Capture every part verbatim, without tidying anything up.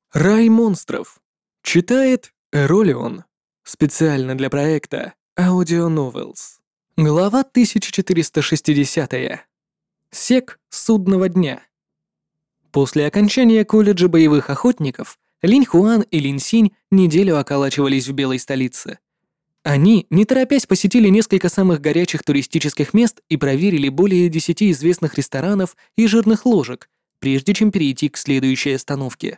Рай монстров. Читает Эролион. Специально для проекта Audio Novels. Глава тысяча четыреста шестьдесят. Сек судного дня. После окончания колледжа боевых охотников Линь Хуан и Линь Синь неделю околачивались в белой столице. Они, не торопясь, посетили несколько самых горячих туристических мест и проверили более десяти известных ресторанов и жирных ложек, прежде чем перейти к следующей остановке.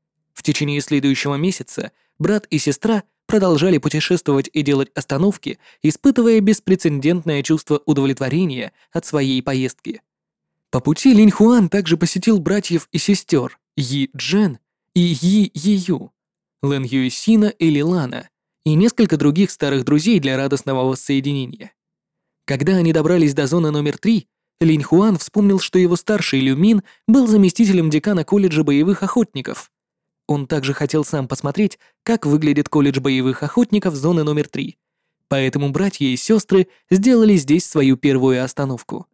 В течение следующего месяца брат и сестра продолжали путешествовать и делать остановки, испытывая беспрецедентное чувство удовлетворения от своей поездки. По пути Линь Хуан также посетил братьев и сестер Yi Джен и Yi Ею, Лэн Юйсина и Лилана, и несколько других старых друзей для радостного воссоединения. Когда они добрались до зоны номер три, Линь Хуан вспомнил, что его старший Люмин был заместителем декана колледжа боевых охотников. Он также хотел сам посмотреть, как выглядит колледж боевых охотников зоны номер три, поэтому братья и сестры сделали здесь свою первую остановку.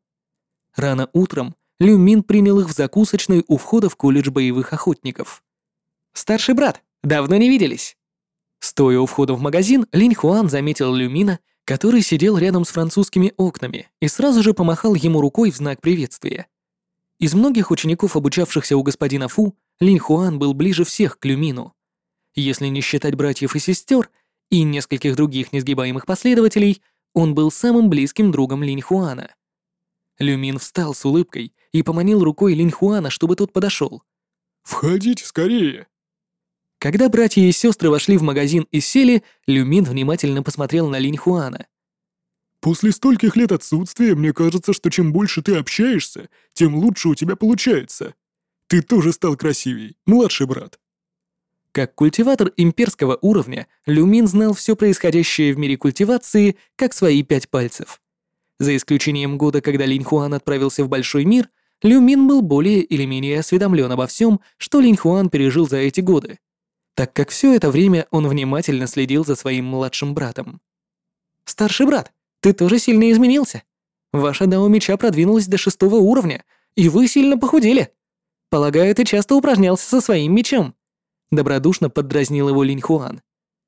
Рано утром Лю Мин принял их в закусочной у входа в колледж боевых охотников. «Старший брат, давно не виделись!» Стоя у входа в магазин, Линь Хуан заметил Лю Мина, который сидел рядом с французскими окнами, и сразу же помахал ему рукой в знак приветствия. Из многих учеников, обучавшихся у господина Фу, Линь Хуан был ближе всех к Лю Мину. Если не считать братьев и сестер и нескольких других несгибаемых последователей, он был самым близким другом Линь Хуана. Лю Мин встал с улыбкой и поманил рукой Линь Хуана, чтобы тот подошел. «Входите скорее!» Когда братья и сестры вошли в магазин и сели, Лю Мин внимательно посмотрел на Линь Хуана. «После стольких лет отсутствия, мне кажется, что чем больше ты общаешься, тем лучше у тебя получается. Ты тоже стал красивей, младший брат». Как культиватор имперского уровня, Лю Мин знал все происходящее в мире культивации как свои пять пальцев. За исключением года, когда Линь Хуан отправился в большой мир, Лю Мин был более или менее осведомлен обо всем, что Линь Хуан пережил за эти годы, так как все это время он внимательно следил за своим младшим братом. «Старший брат, ты тоже сильно изменился. Ваша дао меча продвинулась до шестого уровня, и вы сильно похудели. Полагаю, ты часто упражнялся со своим мечом», — добродушно поддразнил его Линь Хуан.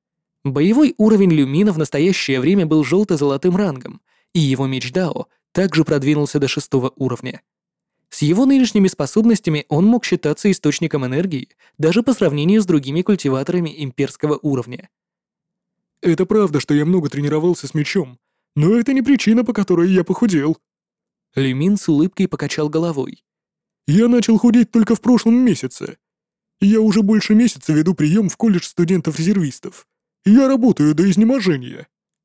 Боевой уровень Лю Мина в настоящее время был желто-золотым рангом, и его меч дао также продвинулся до шестого уровня. С его нынешними способностями он мог считаться источником энергии даже по сравнению с другими культиваторами имперского уровня. «Это правда, что я много тренировался с мечом, но это не причина, по которой я похудел». Лю Мин с улыбкой покачал головой. «Я начал худеть только в прошлом месяце. Я уже больше месяца веду прием в колледж студентов-резервистов. Я работаю до изнеможения».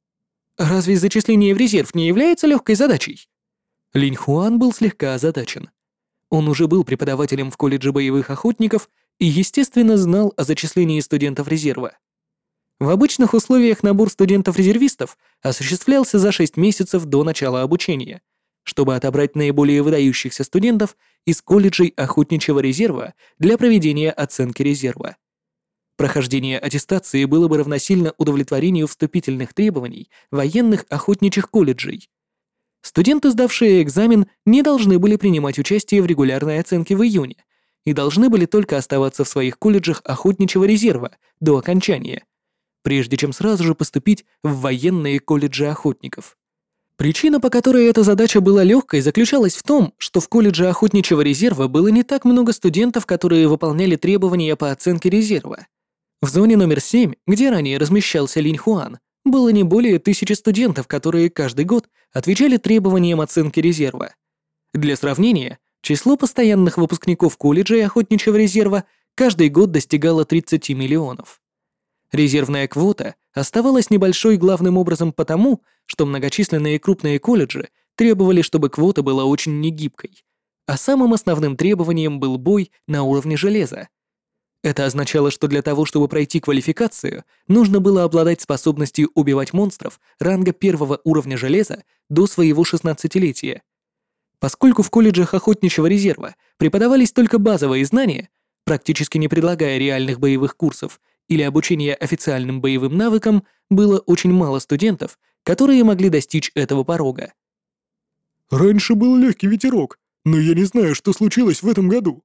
Разве зачисление в резерв не является легкой задачей? Линь Хуан был слегка озадачен. Он уже был преподавателем в колледже боевых охотников и, естественно, знал о зачислении студентов резерва. В обычных условиях набор студентов-резервистов осуществлялся за шесть месяцев до начала обучения, чтобы отобрать наиболее выдающихся студентов из колледжей охотничьего резерва для проведения оценки резерва. Прохождение аттестации было бы равносильно удовлетворению вступительных требований военных охотничьих колледжей. Студенты, сдавшие экзамен, не должны были принимать участие в регулярной оценке в июне и должны были только оставаться в своих колледжах охотничьего резерва до окончания, прежде чем сразу же поступить в военные колледжи охотников. Причина, по которой эта задача была легкой, заключалась в том, что в колледже охотничьего резерва было не так много студентов, которые выполняли требования по оценке резерва. В зоне номер семь, где ранее размещался Линь Хуан, было не более тысячи студентов, которые каждый год отвечали требованиям оценки резерва. Для сравнения, число постоянных выпускников колледжа и охотничьего резерва каждый год достигало тридцати миллионов. Резервная квота оставалась небольшой главным образом потому, что многочисленные крупные колледжи требовали, чтобы квота была очень негибкой, а самым основным требованием был бой на уровне железа. Это означало, что для того, чтобы пройти квалификацию, нужно было обладать способностью убивать монстров ранга первого уровня железа до своего шестнадцатилетия. Поскольку в колледжах охотничьего резерва преподавались только базовые знания, практически не предлагая реальных боевых курсов или обучения официальным боевым навыкам, было очень мало студентов, которые могли достичь этого порога. «Раньше был легкий ветерок, но я не знаю, что случилось в этом году.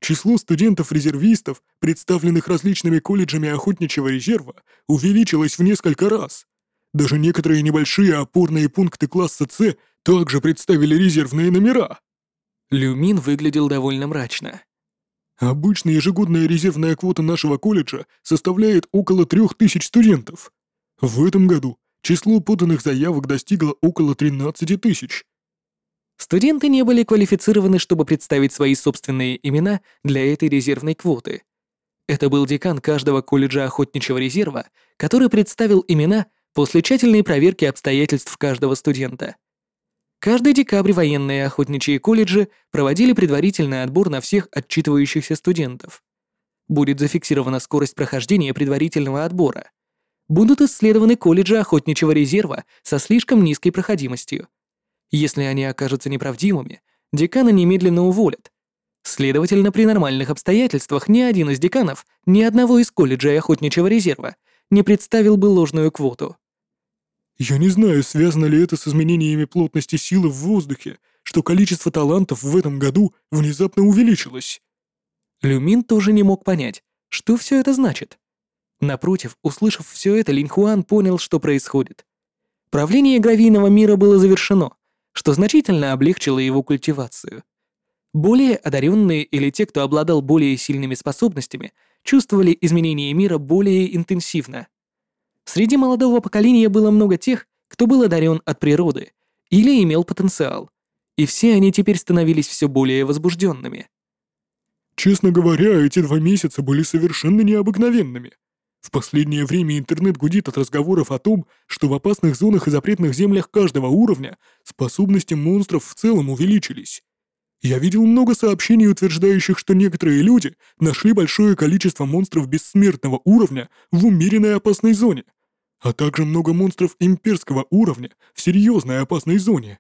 Число студентов-резервистов, представленных различными колледжами охотничьего резерва, увеличилось в несколько раз. Даже некоторые небольшие опорные пункты класса С также представили резервные номера. Люмин выглядел довольно мрачно. Обычно ежегодная резервная квота нашего колледжа составляет около трех тысяч студентов. В этом году число поданных заявок достигло около тринадцати тысяч. Студенты не были квалифицированы, чтобы представить свои собственные имена для этой резервной квоты. Это был декан каждого колледжа охотничьего резерва, который представил имена после тщательной проверки обстоятельств каждого студента. Каждый декабрь военные охотничьи колледжи проводили предварительный отбор на всех отчитывающихся студентов. Будет зафиксирована скорость прохождения предварительного отбора. Будут исследованы колледжи охотничьего резерва со слишком низкой проходимостью. Если они окажутся неправдивыми, декана немедленно уволят. Следовательно, при нормальных обстоятельствах ни один из деканов ни одного из колледжей охотничьего резерва не представил бы ложную квоту. Я не знаю, связано ли это с изменениями плотности силы в воздухе, что количество талантов в этом году внезапно увеличилось. Люмин тоже не мог понять, что все это значит. Напротив, услышав все это, Линь Хуан понял, что происходит. Правление гравийного мира было завершено, что значительно облегчило его культивацию. Более одаренные или те, кто обладал более сильными способностями, чувствовали изменения мира более интенсивно. Среди молодого поколения было много тех, кто был одарен от природы или имел потенциал, и все они теперь становились все более возбужденными. Честно говоря, эти два месяца были совершенно необыкновенными. В последнее время интернет гудит от разговоров о том, что в опасных зонах и запретных землях каждого уровня способности монстров в целом увеличились. Я видел много сообщений, утверждающих, что некоторые люди нашли большое количество монстров бессмертного уровня в умеренной опасной зоне, а также много монстров имперского уровня в серьезной опасной зоне.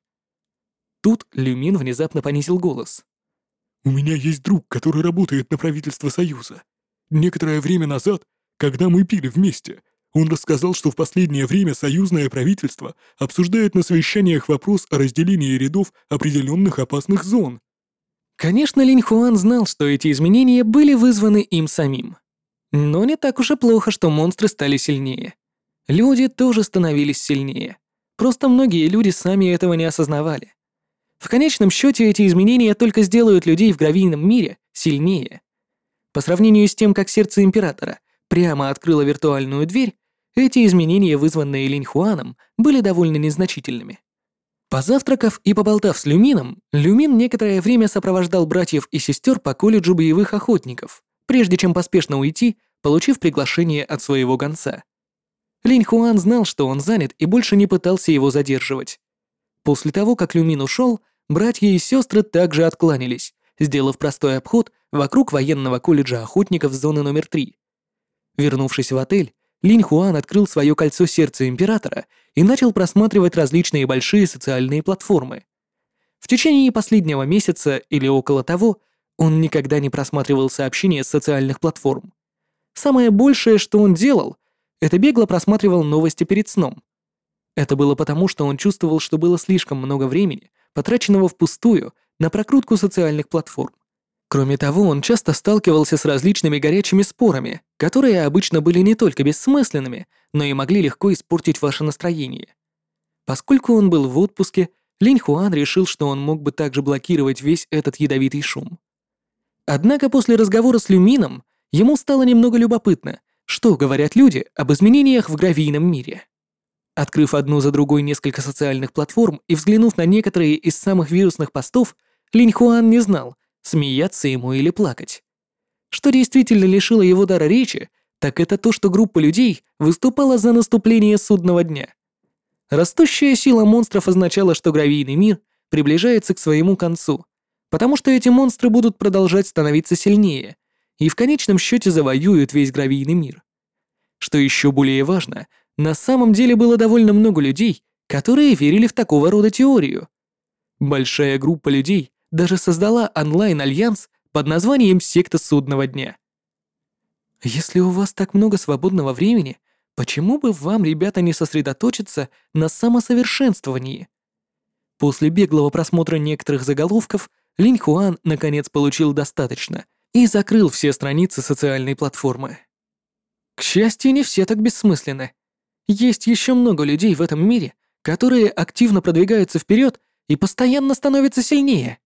Тут Люмин внезапно понизил голос. У меня есть друг, который работает на правительство Союза. Некоторое время назад, когда мы пили вместе, он рассказал, что в последнее время союзное правительство обсуждает на совещаниях вопрос о разделении рядов определенных опасных зон. Конечно, Линь Хуан знал, что эти изменения были вызваны им самим. Но не так уж и плохо, что монстры стали сильнее. Люди тоже становились сильнее. Просто многие люди сами этого не осознавали. В конечном счете эти изменения только сделают людей в гравийном мире сильнее. По сравнению с тем, как сердце Императора прямо открыло виртуальную дверь, эти изменения, вызванные Линь Хуаном, были довольно незначительными. Позавтракав и поболтав с Люмином, Люмин некоторое время сопровождал братьев и сестер по колледжу боевых охотников, прежде чем поспешно уйти, получив приглашение от своего гонца. Линь Хуан знал, что он занят, и больше не пытался его задерживать. После того, как Люмин ушел, братья и сестры также откланялись, сделав простой обход вокруг военного колледжа охотников зоны номер три. Вернувшись в отель, Линь Хуан открыл свое кольцо сердца Императора и начал просматривать различные большие социальные платформы. В течение последнего месяца или около того он никогда не просматривал сообщения с социальных платформ. Самое большее, что он делал, это бегло просматривал новости перед сном. Это было потому, что он чувствовал, что было слишком много времени, потраченного впустую на прокрутку социальных платформ. Кроме того, он часто сталкивался с различными горячими спорами, которые обычно были не только бессмысленными, но и могли легко испортить ваше настроение. Поскольку он был в отпуске, Линь Хуан решил, что он мог бы также блокировать весь этот ядовитый шум. Однако после разговора с Люмином ему стало немного любопытно, что говорят люди об изменениях в гравийном мире. Открыв одну за другой несколько социальных платформ и взглянув на некоторые из самых вирусных постов, Линь Хуан не знал, смеяться ему или плакать. Что действительно лишило его дара речи, так это то, что группа людей выступала за наступление судного дня. Растущая сила монстров означала, что гравийный мир приближается к своему концу, потому что эти монстры будут продолжать становиться сильнее и в конечном счете завоюют весь гравийный мир. Что еще более важно, на самом деле было довольно много людей, которые верили в такого рода теорию. Большая группа людей даже создала онлайн-альянс под названием «Секта судного дня». Если у вас так много свободного времени, почему бы вам, ребята, не сосредоточиться на самосовершенствовании? После беглого просмотра некоторых заголовков Линь Хуан наконец получил достаточно, и закрыл все страницы социальной платформы. К счастью, не все так бессмысленны. Есть еще много людей в этом мире, которые активно продвигаются вперед и постоянно становятся сильнее.